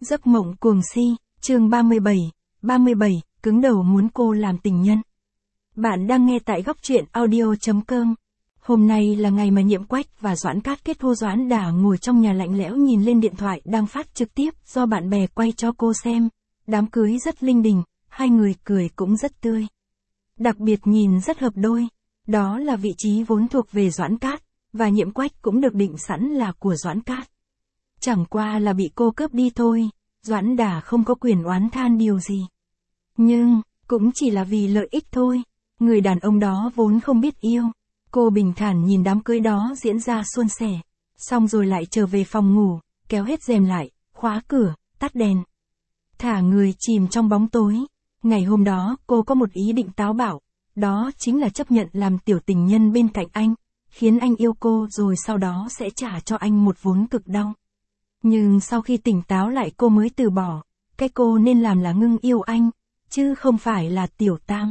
Giấc mộng cuồng si, chương 37, cứng đầu muốn cô làm tình nhân. Bạn đang nghe tại góc truyện audio.com. Hôm nay là ngày mà Nhiệm Quách và Doãn Cát kết hôn. Doãn Đả ngồi trong nhà lạnh lẽo nhìn lên điện thoại đang phát trực tiếp do bạn bè quay cho cô xem. Đám cưới rất linh đình, hai người cười cũng rất tươi. Đặc biệt nhìn rất hợp đôi. Đó là vị trí vốn thuộc về Doãn Cát, và Nhiệm Quách cũng được định sẵn là của Doãn Cát. Chẳng qua là bị cô cướp đi thôi, Doãn Đả không có quyền oán than điều gì. Nhưng, cũng chỉ là vì lợi ích thôi, người đàn ông đó vốn không biết yêu. Cô bình thản nhìn đám cưới đó diễn ra suôn sẻ, xong rồi lại trở về phòng ngủ, kéo hết rèm lại, khóa cửa, tắt đèn. Thả người chìm trong bóng tối. Ngày hôm đó cô có một ý định táo bạo, đó chính là chấp nhận làm tiểu tình nhân bên cạnh anh, khiến anh yêu cô rồi sau đó sẽ trả cho anh một vốn cực đau. Nhưng sau khi tỉnh táo lại cô mới từ bỏ, cái cô nên làm là ngưng yêu anh, chứ không phải là tiểu tam.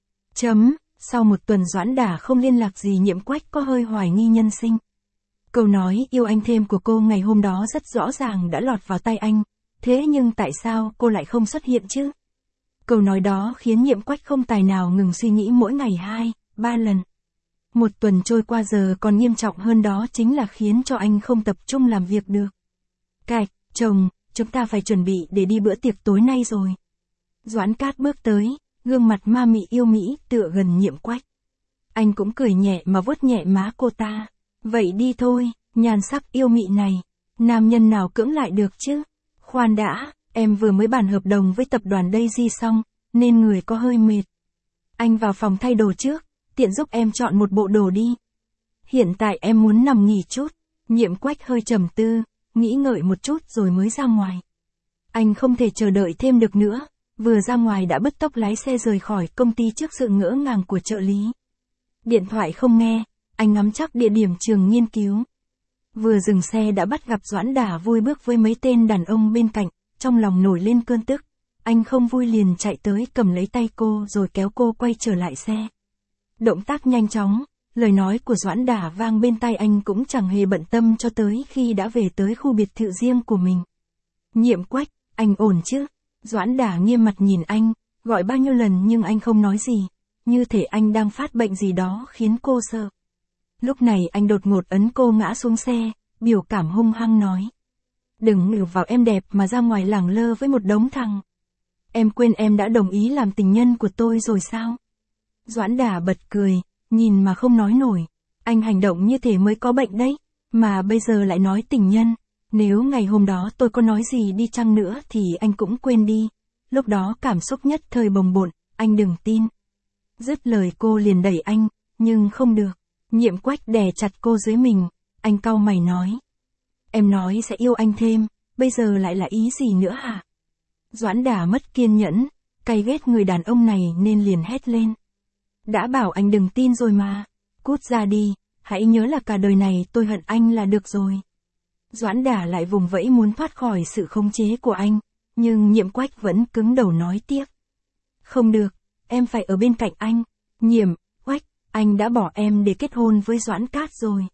Sau một tuần Doãn Đả không liên lạc gì, Nhiệm Quách có hơi hoài nghi nhân sinh. Câu nói yêu anh thêm của cô ngày hôm đó rất rõ ràng đã lọt vào tay anh, thế nhưng tại sao cô lại không xuất hiện chứ? Câu nói đó khiến Nhiệm Quách không tài nào ngừng suy nghĩ mỗi ngày 2-3 lần. Một tuần trôi qua giờ còn nghiêm trọng hơn đó chính là khiến cho anh không tập trung làm việc được. Cạch, chồng, chúng ta phải chuẩn bị để đi bữa tiệc tối nay rồi. Doãn Cát bước tới, gương mặt ma mị yêu mỹ tựa gần Nhiệm Quách. Anh cũng cười nhẹ mà vuốt nhẹ má cô ta. Vậy đi thôi, nhan sắc yêu mị này, nam nhân nào cưỡng lại được chứ? Khoan đã, em vừa mới bàn hợp đồng với tập đoàn Daisy xong, nên người có hơi mệt. Anh vào phòng thay đồ trước, tiện giúp em chọn một bộ đồ đi. Hiện tại em muốn nằm nghỉ chút. Nhiệm Quách hơi trầm tư, nghĩ ngợi một chút rồi mới ra ngoài. Anh không thể chờ đợi thêm được nữa, vừa ra ngoài đã bứt tốc lái xe rời khỏi công ty trước sự ngỡ ngàng của trợ lý. Điện thoại không nghe, anh ngắm chắc địa điểm trường nghiên cứu. Vừa dừng xe đã bắt gặp Doãn Đả vui bước với mấy tên đàn ông bên cạnh, trong lòng nổi lên cơn tức. Anh không vui liền chạy tới cầm lấy tay cô rồi kéo cô quay trở lại xe. Động tác nhanh chóng, lời nói của Doãn Đả vang bên tai anh cũng chẳng hề bận tâm cho tới khi đã về tới khu biệt thự riêng của mình. Nhiệm Quách, anh ổn chứ? Doãn Đả nghiêm mặt nhìn anh, gọi bao nhiêu lần nhưng anh không nói gì, như thể anh đang phát bệnh gì đó khiến cô sợ. Lúc này anh đột ngột ấn cô ngã xuống xe, biểu cảm hung hăng nói. Đừng nửa vào em đẹp mà ra ngoài lẳng lơ với một đống thằng. Em quên em đã đồng ý làm tình nhân của tôi rồi sao? Doãn Đả bật cười, nhìn mà không nói nổi. Anh hành động như thế mới có bệnh đấy, mà bây giờ lại nói tình nhân. Nếu ngày hôm đó tôi có nói gì đi chăng nữa thì anh cũng quên đi. Lúc đó cảm xúc nhất thời bồng bột, anh đừng tin. Dứt lời cô liền đẩy anh, nhưng không được. Nhiệm Quách đè chặt cô dưới mình, anh cau mày nói. Em nói sẽ yêu anh thêm, bây giờ lại là ý gì nữa hả? Doãn Đả mất kiên nhẫn, cay ghét người đàn ông này nên liền hét lên. Đã bảo anh đừng tin rồi mà, cút ra đi, hãy nhớ là cả đời này tôi hận anh là được rồi. Doãn Đả lại vùng vẫy muốn thoát khỏi sự khống chế của anh, nhưng Nhiệm Quách vẫn cứng đầu nói tiếp. Không được, em phải ở bên cạnh anh. Nhiệm Quách, anh đã bỏ em để kết hôn với Doãn Cát rồi.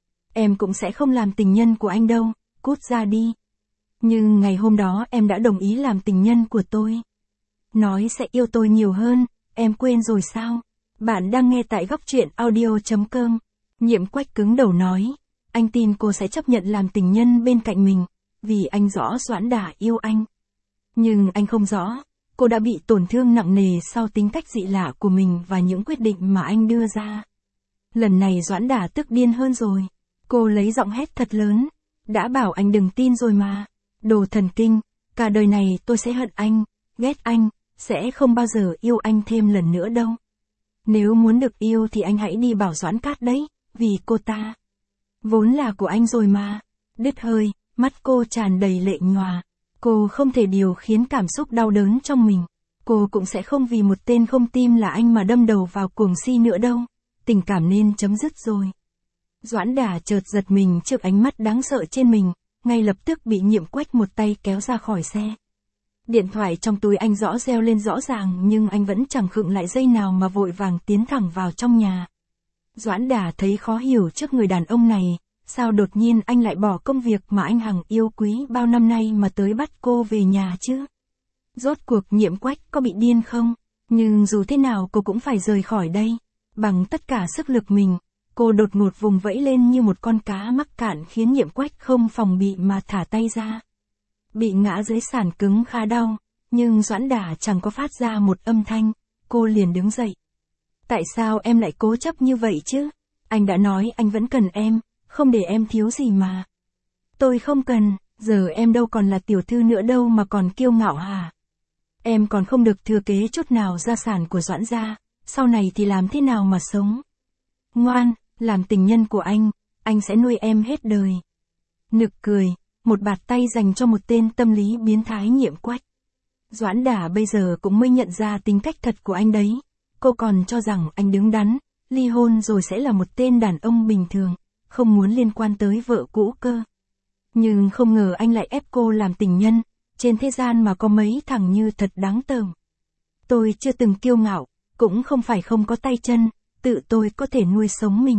Em cũng sẽ không làm tình nhân của anh đâu, cút ra đi. Nhưng ngày hôm đó em đã đồng ý làm tình nhân của tôi. Nói sẽ yêu tôi nhiều hơn, em quên rồi sao? Bạn đang nghe tại góc truyện audio.com. Nhiệm Quách cứng đầu nói. Anh tin cô sẽ chấp nhận làm tình nhân bên cạnh mình, vì anh rõ Doãn Đả yêu anh. Nhưng anh không rõ, cô đã bị tổn thương nặng nề sau tính cách dị lạ của mình và những quyết định mà anh đưa ra. Lần này Doãn Đả tức điên hơn rồi. Cô lấy giọng hét thật lớn. Đã bảo anh đừng tin rồi mà. Đồ thần kinh, cả đời này tôi sẽ hận anh, ghét anh, sẽ không bao giờ yêu anh thêm lần nữa đâu. Nếu muốn được yêu thì anh hãy đi bảo Doãn Cát đấy, vì cô ta vốn là của anh rồi mà. Đứt hơi, mắt cô tràn đầy lệ nhòa. Cô không thể điều khiến cảm xúc đau đớn trong mình. Cô cũng sẽ không vì một tên không tim là anh mà đâm đầu vào cuồng si nữa đâu. Tình cảm nên chấm dứt rồi. Doãn Đả chợt giật mình trước ánh mắt đáng sợ trên mình, ngay lập tức bị Nhiệm Quách một tay kéo ra khỏi xe. Điện thoại trong túi anh reo lên rõ ràng nhưng anh vẫn chẳng khựng lại giây nào mà vội vàng tiến thẳng vào trong nhà. Doãn Đả thấy khó hiểu trước người đàn ông này, sao đột nhiên anh lại bỏ công việc mà anh hằng yêu quý bao năm nay mà tới bắt cô về nhà chứ? Rốt cuộc Nhiệm Quách có bị điên không? Nhưng dù thế nào cô cũng phải rời khỏi đây. Bằng tất cả sức lực mình, cô đột ngột vùng vẫy lên như một con cá mắc cạn khiến Nhiệm Quách không phòng bị mà thả tay ra. Bị ngã dưới sàn cứng khá đau, nhưng Doãn Đả chẳng có phát ra một âm thanh, cô liền đứng dậy. Tại sao em lại cố chấp như vậy chứ? Anh đã nói anh vẫn cần em, không để em thiếu gì mà. Tôi không cần, giờ em đâu còn là tiểu thư nữa đâu mà còn kiêu ngạo hả? Em còn không được thừa kế chút nào gia sản của Doãn gia, sau này thì làm thế nào mà sống? Ngoan, làm tình nhân của anh sẽ nuôi em hết đời. Nực cười, một bạt tay dành cho một tên tâm lý biến thái Nhiệm Quách. Doãn Đả bây giờ cũng mới nhận ra tính cách thật của anh đấy. Cô còn cho rằng anh đứng đắn, ly hôn rồi sẽ là một tên đàn ông bình thường, không muốn liên quan tới vợ cũ cơ. Nhưng không ngờ anh lại ép cô làm tình nhân, trên thế gian mà có mấy thằng như thật đáng tởm. Tôi chưa từng kiêu ngạo, cũng không phải không có tay chân, tự tôi có thể nuôi sống mình.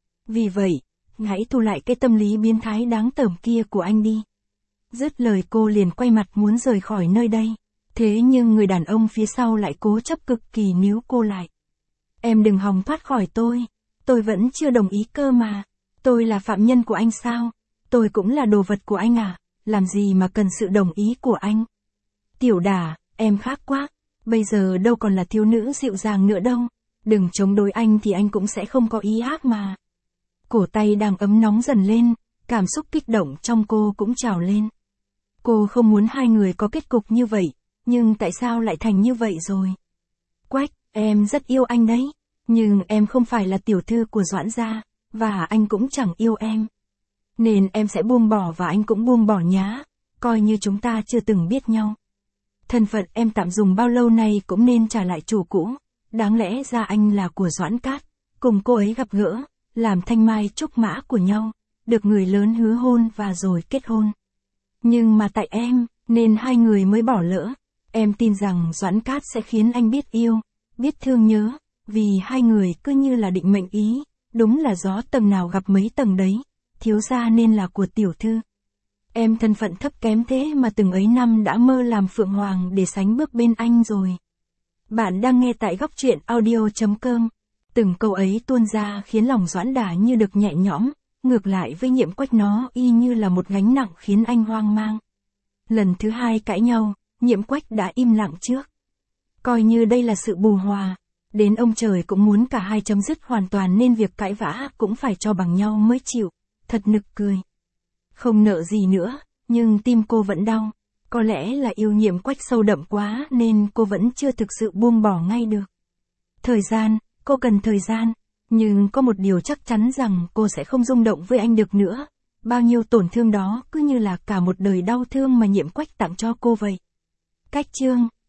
Vì vậy, hãy thu lại cái tâm lý biến thái đáng tởm kia của anh đi. Dứt lời cô liền quay mặt muốn rời khỏi nơi đây. Thế nhưng người đàn ông phía sau lại cố chấp cực kỳ níu cô lại. Em đừng hòng thoát khỏi tôi vẫn chưa đồng ý cơ mà. Tôi là phạm nhân của anh sao? Tôi cũng là đồ vật của anh à? Làm gì mà cần sự đồng ý của anh? Tiểu Đả, em khác quá. Bây giờ đâu còn là thiếu nữ dịu dàng nữa đâu. Đừng chống đối anh thì anh cũng sẽ không có ý ác mà. Cổ tay đang ấm nóng dần lên, cảm xúc kích động trong cô cũng trào lên. Cô không muốn hai người có kết cục như vậy, nhưng tại sao lại thành như vậy rồi? Quách, em rất yêu anh đấy, nhưng em không phải là tiểu thư của Doãn gia, và anh cũng chẳng yêu em. Nên em sẽ buông bỏ và anh cũng buông bỏ nhá, coi như chúng ta chưa từng biết nhau. Thân phận em tạm dùng bao lâu nay cũng nên trả lại chủ cũ, đáng lẽ ra anh là của Doãn Cát, cùng cô ấy gặp gỡ, làm thanh mai trúc mã của nhau, được người lớn hứa hôn và rồi kết hôn. Nhưng mà tại em, nên hai người mới bỏ lỡ. Em tin rằng Doãn Cát sẽ khiến anh biết yêu, biết thương nhớ, vì hai người cứ như là định mệnh ý, đúng là gió tầng nào gặp mấy tầng đấy, thiếu gia nên là của tiểu thư. Em thân phận thấp kém thế mà từng ấy năm đã mơ làm phượng hoàng để sánh bước bên anh rồi. Bạn đang nghe tại góc truyện audio.com. Từng câu ấy tuôn ra khiến lòng Doãn Đả như được nhẹ nhõm, ngược lại với Nhiệm Quách nó y như là một gánh nặng khiến anh hoang mang. Lần thứ hai cãi nhau, Nhiệm Quách đã im lặng trước. Coi như đây là sự bù hòa, đến ông trời cũng muốn cả hai chấm dứt hoàn toàn nên việc cãi vã cũng phải cho bằng nhau mới chịu, thật nực cười. Không nợ gì nữa, nhưng tim cô vẫn đau, có lẽ là yêu Nhiệm Quách sâu đậm quá nên cô vẫn chưa thực sự buông bỏ ngay được. Thời gian, cô cần thời gian, nhưng có một điều chắc chắn rằng cô sẽ không rung động với anh được nữa. Bao nhiêu tổn thương đó cứ như là cả một đời đau thương mà Nhiệm Quách tặng cho cô vậy. Cách chương